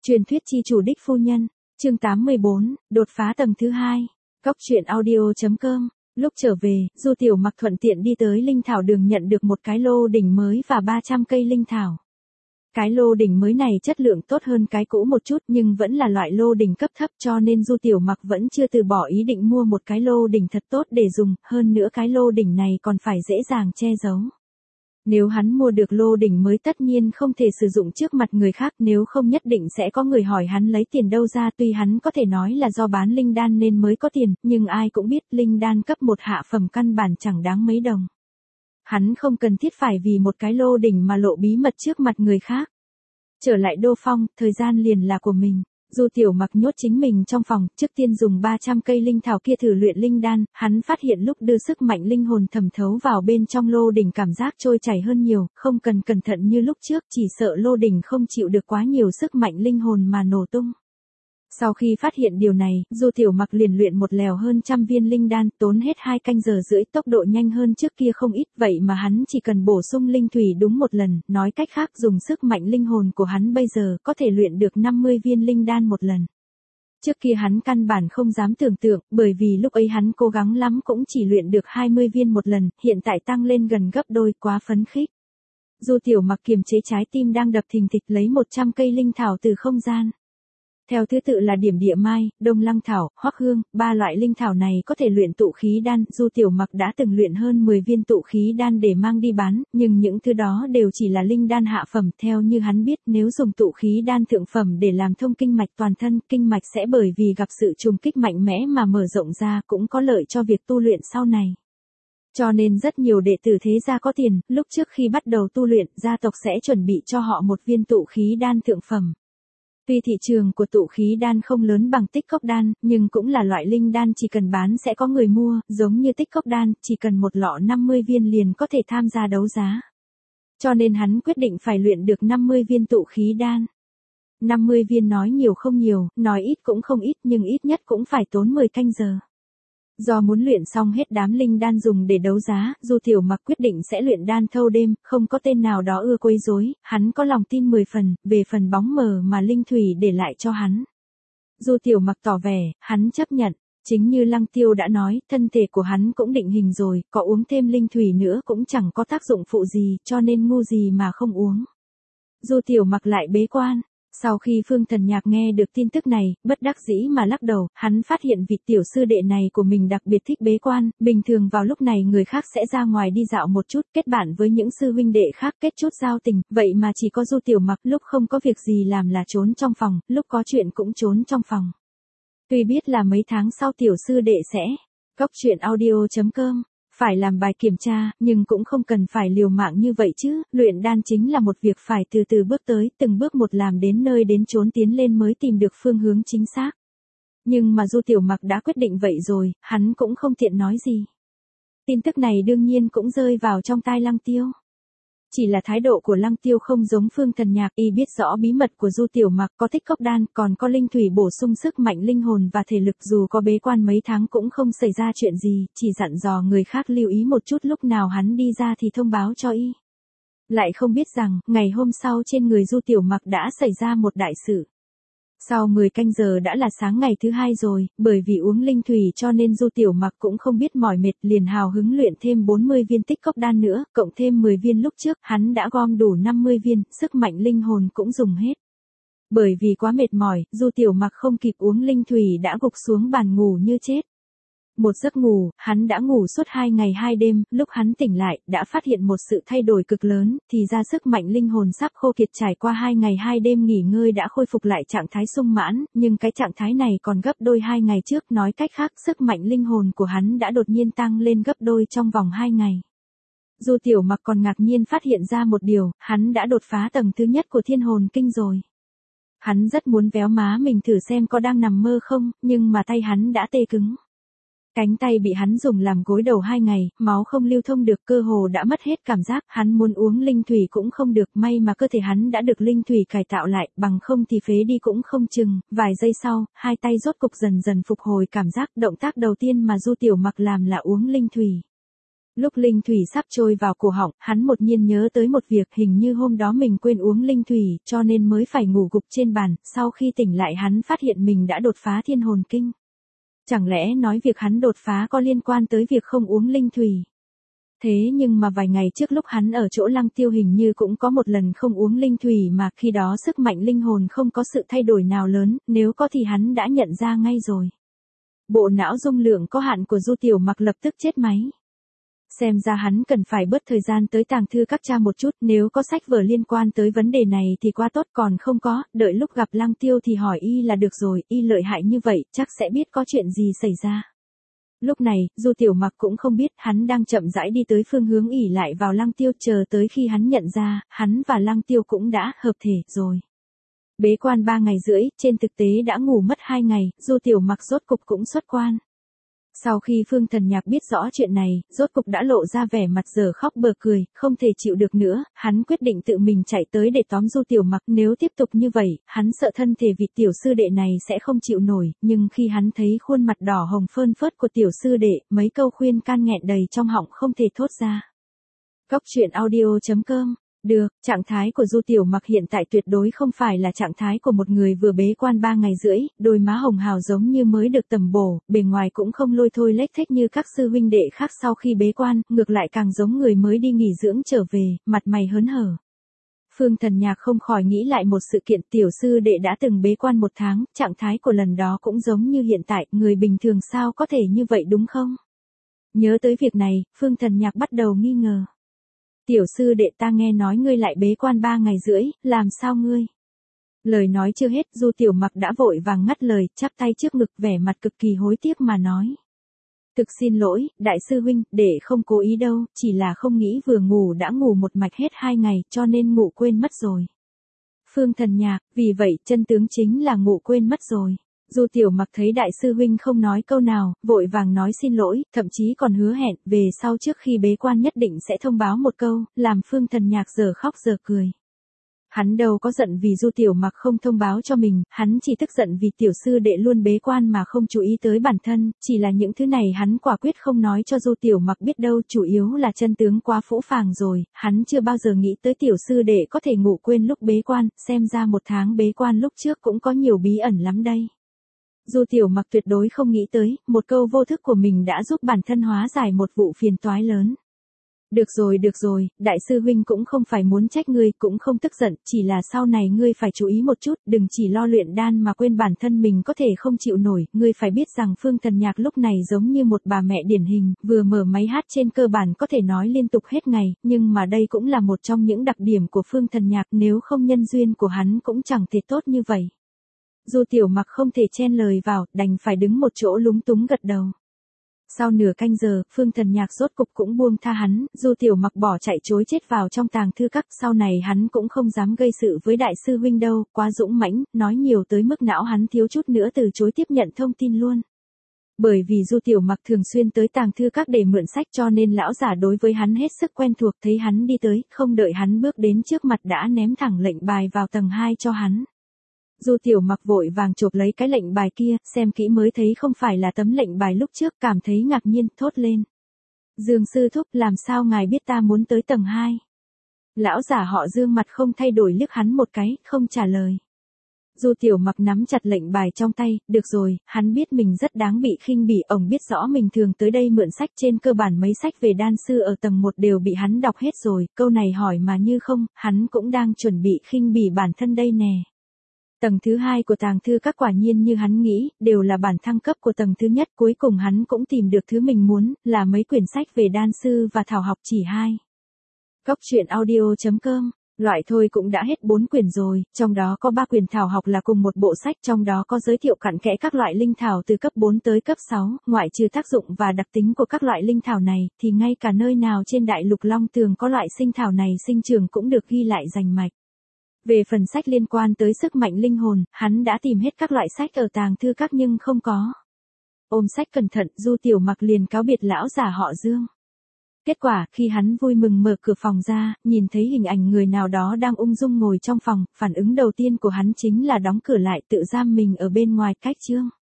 Truyền thuyết chi chủ đích phu nhân, chương 84, đột phá tầng thứ 2. Góc truyện audio.com. Lúc trở về, Du Tiểu Mặc thuận tiện đi tới linh thảo đường nhận được một cái lô đỉnh mới và 300 cây linh thảo. Cái lô đỉnh mới này chất lượng tốt hơn cái cũ một chút nhưng vẫn là loại lô đỉnh cấp thấp, cho nên Du Tiểu Mặc vẫn chưa từ bỏ ý định mua một cái lô đỉnh thật tốt để dùng, hơn nữa cái lô đỉnh này còn phải dễ dàng che giấu. Nếu hắn mua được lô đỉnh mới tất nhiên không thể sử dụng trước mặt người khác, nếu không nhất định sẽ có người hỏi hắn lấy tiền đâu ra. Tuy hắn có thể nói là do bán linh đan nên mới có tiền, nhưng ai cũng biết linh đan cấp 1 hạ phẩm căn bản chẳng đáng mấy đồng. Hắn không cần thiết phải vì một cái lô đỉnh mà lộ bí mật trước mặt người khác. Trở lại Đô Phong, thời gian liền là của mình. Du Tiểu Mặc nhốt chính mình trong phòng, trước tiên dùng 300 cây linh thảo kia thử luyện linh đan, hắn phát hiện lúc đưa sức mạnh linh hồn thẩm thấu vào bên trong lô đỉnh cảm giác trôi chảy hơn nhiều, không cần cẩn thận như lúc trước, chỉ sợ lô đỉnh không chịu được quá nhiều sức mạnh linh hồn mà nổ tung. Sau khi phát hiện điều này, Du Tiểu Mặc liền luyện một lèo hơn 100 viên linh đan, tốn hết 2 canh giờ rưỡi, tốc độ nhanh hơn trước kia không ít, vậy mà hắn chỉ cần bổ sung linh thủy đúng một lần, nói cách khác dùng sức mạnh linh hồn của hắn bây giờ có thể luyện được 50 viên linh đan một lần. Trước kia hắn căn bản không dám tưởng tượng, bởi vì lúc ấy hắn cố gắng lắm cũng chỉ luyện được 20 viên một lần, hiện tại tăng lên gần gấp đôi, quá phấn khích. Du Tiểu Mặc kiềm chế trái tim đang đập thình thịch, lấy 100 cây linh thảo từ không gian. Theo thứ tự là điểm địa mai, đông lăng thảo, hoắc hương, 3 loại linh thảo này có thể luyện tụ khí đan. Du Tiểu Mặc đã từng luyện hơn 10 viên tụ khí đan để mang đi bán, nhưng những thứ đó đều chỉ là linh đan hạ phẩm. Theo như hắn biết, nếu dùng tụ khí đan thượng phẩm để làm thông kinh mạch toàn thân, kinh mạch sẽ bởi vì gặp sự trùng kích mạnh mẽ mà mở rộng ra, cũng có lợi cho việc tu luyện sau này. Cho nên rất nhiều đệ tử thế gia có tiền, lúc trước khi bắt đầu tu luyện, gia tộc sẽ chuẩn bị cho họ một viên tụ khí đan thượng phẩm. Tuy thị trường của tụ khí đan không lớn bằng tích cốc đan, nhưng cũng là loại linh đan chỉ cần bán sẽ có người mua, giống như tích cốc đan, chỉ cần một lọ 50 viên liền có thể tham gia đấu giá. Cho nên hắn quyết định phải luyện được 50 viên tụ khí đan. 50 viên nói nhiều không nhiều, nói ít cũng không ít, nhưng ít nhất cũng phải tốn 10 canh giờ. Do muốn luyện xong hết đám linh đan dùng để đấu giá, Du Tiểu Mặc quyết định sẽ luyện đan thâu đêm, không có tên nào đó ưa quấy rối, hắn có lòng tin 10 phần, về phần bóng mờ mà linh thủy để lại cho hắn. Du Tiểu Mặc tỏ vẻ, hắn chấp nhận, chính như Lăng Tiêu đã nói, thân thể của hắn cũng định hình rồi, có uống thêm linh thủy nữa cũng chẳng có tác dụng phụ gì, cho nên ngu gì mà không uống. Du Tiểu Mặc lại bế quan. Sau khi Phương Thần Nhạc nghe được tin tức này, bất đắc dĩ mà lắc đầu, hắn phát hiện vị tiểu sư đệ này của mình đặc biệt thích bế quan, bình thường vào lúc này người khác sẽ ra ngoài đi dạo một chút, kết bạn với những sư huynh đệ khác kết chút giao tình, vậy mà chỉ có Du Tiểu Mặc lúc không có việc gì làm là trốn trong phòng, lúc có chuyện cũng trốn trong phòng. Tuy biết là mấy tháng sau tiểu sư đệ sẽ, góc truyện audio.com. Phải làm bài kiểm tra, nhưng cũng không cần phải liều mạng như vậy chứ, luyện đan chính là một việc phải từ từ bước tới, từng bước một làm đến nơi đến chốn tiến lên mới tìm được phương hướng chính xác. Nhưng mà Du Tiểu Mặc đã quyết định vậy rồi, hắn cũng không tiện nói gì. Tin tức này đương nhiên cũng rơi vào trong tai Lăng Tiêu. Chỉ là thái độ của Lăng Tiêu không giống Phương Thần Nhạc, y biết rõ bí mật của Du Tiểu Mặc, có tích cốc đan, còn có linh thủy bổ sung sức mạnh linh hồn và thể lực, dù có bế quan mấy tháng cũng không xảy ra chuyện gì, chỉ dặn dò người khác lưu ý một chút lúc nào hắn đi ra thì thông báo cho y. Lại không biết rằng, ngày hôm sau trên người Du Tiểu Mặc đã xảy ra một đại sự. Sau 10 canh giờ đã là sáng ngày thứ 2 rồi, bởi vì uống linh thủy cho nên Du Tiểu Mặc cũng không biết mỏi mệt, liền hào hứng luyện thêm 40 viên tích cốc đan nữa, cộng thêm 10 viên lúc trước, hắn đã gom đủ 50 viên, sức mạnh linh hồn cũng dùng hết. Bởi vì quá mệt mỏi, Du Tiểu Mặc không kịp uống linh thủy đã gục xuống bàn ngủ như chết. Một giấc ngủ, hắn đã ngủ suốt 2 ngày 2 đêm, lúc hắn tỉnh lại, đã phát hiện một sự thay đổi cực lớn, thì ra sức mạnh linh hồn sắp khô kiệt, trải qua 2 ngày 2 đêm nghỉ ngơi đã khôi phục lại trạng thái sung mãn, nhưng cái trạng thái này còn gấp đôi 2 ngày trước, nói cách khác, sức mạnh linh hồn của hắn đã đột nhiên tăng lên gấp đôi trong vòng 2 ngày. Du Tiểu Mặc còn ngạc nhiên phát hiện ra một điều, hắn đã đột phá tầng thứ nhất của thiên hồn kinh rồi. Hắn rất muốn véo má mình thử xem có đang nằm mơ không, nhưng mà tay hắn đã tê cứng. Cánh tay bị hắn dùng làm gối đầu 2 ngày, máu không lưu thông được, cơ hồ đã mất hết cảm giác, hắn muốn uống linh thủy cũng không được, may mà cơ thể hắn đã được linh thủy cải tạo lại, bằng không thì phế đi cũng không chừng. Vài giây sau, hai tay rốt cục dần dần phục hồi cảm giác, động tác đầu tiên mà Du Tiểu Mặc làm là uống linh thủy. Lúc linh thủy sắp trôi vào cổ họng, hắn đột nhiên nhớ tới một việc, hình như hôm đó mình quên uống linh thủy, cho nên mới phải ngủ gục trên bàn, sau khi tỉnh lại hắn phát hiện mình đã đột phá thiên hồn kinh. Chẳng lẽ nói việc hắn đột phá có liên quan tới việc không uống linh thủy? Thế nhưng mà vài ngày trước lúc hắn ở chỗ Lăng Tiêu hình như cũng có một lần không uống linh thủy mà khi đó sức mạnh linh hồn không có sự thay đổi nào lớn, nếu có thì hắn đã nhận ra ngay rồi. Bộ não dung lượng có hạn của Du Tiểu Mặc lập tức chết máy. Xem ra hắn cần phải bớt thời gian tới tàng thư các cha một chút, nếu có sách vở liên quan tới vấn đề này thì quá tốt, còn không có, đợi lúc gặp Lăng Tiêu thì hỏi y là được rồi, y lợi hại như vậy, chắc sẽ biết có chuyện gì xảy ra. Lúc này, Du Tiểu Mặc cũng không biết, hắn đang chậm rãi đi tới phương hướng ỉ lại vào Lăng Tiêu, chờ tới khi hắn nhận ra, hắn và Lăng Tiêu cũng đã hợp thể rồi. Bế quan 3 ngày rưỡi, trên thực tế đã ngủ mất 2 ngày, Du Tiểu Mặc rốt cục cũng xuất quan. Sau khi Phương Thần Nhạc biết rõ chuyện này, rốt cục đã lộ ra vẻ mặt dở khóc bở cười, không thể chịu được nữa, hắn quyết định tự mình chạy tới để tóm Du Tiểu Mặc, nếu tiếp tục như vậy, hắn sợ thân thể vị tiểu sư đệ này sẽ không chịu nổi, nhưng khi hắn thấy khuôn mặt đỏ hồng phơn phớt của tiểu sư đệ, mấy câu khuyên can nghẹn đầy trong họng không thể thốt ra. Cốc truyện audio.com. Được, trạng thái của Du Tiểu Mặc hiện tại tuyệt đối không phải là trạng thái của một người vừa bế quan 3 ngày rưỡi, đôi má hồng hào giống như mới được tẩm bổ, bề ngoài cũng không lôi thôi lếch thếch như các sư huynh đệ khác sau khi bế quan, ngược lại càng giống người mới đi nghỉ dưỡng trở về, mặt mày hớn hở. Phương Thần Nhạc không khỏi nghĩ lại một sự kiện, tiểu sư đệ đã từng bế quan 1 tháng, trạng thái của lần đó cũng giống như hiện tại, người bình thường sao có thể như vậy đúng không? Nhớ tới việc này, Phương Thần Nhạc bắt đầu nghi ngờ. Tiểu sư đệ, ta nghe nói ngươi lại bế quan 3 ngày rưỡi, làm sao ngươi? Lời nói chưa hết, Du Tiểu Mặc đã vội vàng ngắt lời, chắp tay trước ngực, vẻ mặt cực kỳ hối tiếc mà nói. Thực xin lỗi, đại sư huynh, đệ không cố ý đâu, chỉ là không nghĩ vừa ngủ đã ngủ một mạch hết 2 ngày, cho nên ngủ quên mất rồi. Phương Thần Nhạc, vì vậy, chân tướng chính là ngủ quên mất rồi. Du Tiểu Mặc thấy đại sư huynh không nói câu nào, vội vàng nói xin lỗi, thậm chí còn hứa hẹn, về sau trước khi bế quan nhất định sẽ thông báo một câu, làm Phương Thần Nhạc giờ khóc giờ cười. Hắn đâu có giận vì Du Tiểu Mặc không thông báo cho mình, hắn chỉ tức giận vì tiểu sư đệ luôn bế quan mà không chú ý tới bản thân, chỉ là những thứ này hắn quả quyết không nói cho Du Tiểu Mặc biết đâu, chủ yếu là chân tướng quá phũ phàng rồi, hắn chưa bao giờ nghĩ tới tiểu sư đệ có thể ngủ quên lúc bế quan, xem ra 1 tháng bế quan lúc trước cũng có nhiều bí ẩn lắm đây. Du Tiểu Mặc tuyệt đối không nghĩ tới, một câu vô thức của mình đã giúp bản thân hóa giải một vụ phiền toái lớn. Được rồi, đại sư huynh cũng không phải muốn trách ngươi, cũng không tức giận, chỉ là sau này ngươi phải chú ý một chút, đừng chỉ lo luyện đan mà quên bản thân mình có thể không chịu nổi, ngươi phải biết rằng Phương Thần Nhạc lúc này giống như một bà mẹ điển hình, vừa mở máy hát trên cơ bản có thể nói liên tục hết ngày, nhưng mà đây cũng là một trong những đặc điểm của Phương Thần Nhạc, nếu không nhân duyên của hắn cũng chẳng thể tốt như vậy. Du Tiểu Mặc không thể chen lời vào, đành phải đứng một chỗ lúng túng gật đầu. Sau nửa canh giờ, Phương Thần Nhạc rốt cục cũng buông tha hắn, Du Tiểu Mặc bỏ chạy trối chết vào trong tàng thư các, sau này hắn cũng không dám gây sự với đại sư huynh đâu, quá dũng mãnh, nói nhiều tới mức não hắn thiếu chút nữa từ chối tiếp nhận thông tin luôn. Bởi vì Du Tiểu Mặc thường xuyên tới tàng thư các để mượn sách cho nên lão giả đối với hắn hết sức quen thuộc, thấy hắn đi tới, không đợi hắn bước đến trước mặt đã ném thẳng lệnh bài vào tầng 2 cho hắn. Du Tiểu Mặc vội vàng chộp lấy cái lệnh bài kia, xem kỹ mới thấy không phải là tấm lệnh bài lúc trước, cảm thấy ngạc nhiên, thốt lên. Dương sư thúc, làm sao ngài biết ta muốn tới tầng 2? Lão giả họ Dương mặt không thay đổi liếc hắn một cái, không trả lời. Du Tiểu Mặc nắm chặt lệnh bài trong tay, được rồi, hắn biết mình rất đáng bị khinh bỉ, ông biết rõ mình thường tới đây mượn sách, trên cơ bản mấy sách về đan sư ở tầng 1 đều bị hắn đọc hết rồi, câu này hỏi mà như không, hắn cũng đang chuẩn bị khinh bỉ bản thân đây nè. Tầng thứ 2 của tàng thư các quả nhiên như hắn nghĩ, đều là bản thăng cấp của tầng thứ nhất, cuối cùng hắn cũng tìm được thứ mình muốn, là mấy quyển sách về đan sư và thảo học chỉ 2. Cốc truyện audio.com, loại thôi cũng đã hết 4 quyển rồi, trong đó có 3 quyển thảo học là cùng một bộ sách, trong đó có giới thiệu cặn kẽ các loại linh thảo từ cấp 4 tới cấp 6, ngoại trừ tác dụng và đặc tính của các loại linh thảo này, thì ngay cả nơi nào trên đại lục Long Tường có loại sinh thảo này sinh trưởng cũng được ghi lại rành mạch. Về phần sách liên quan tới sức mạnh linh hồn, hắn đã tìm hết các loại sách ở tàng thư các nhưng không có. Ôm sách cẩn thận, Du Tiểu Mặc liền cáo biệt lão giả họ Dương. Kết quả, khi hắn vui mừng mở cửa phòng ra, nhìn thấy hình ảnh người nào đó đang ung dung ngồi trong phòng, phản ứng đầu tiên của hắn chính là đóng cửa lại, tự giam mình ở bên ngoài cách chương.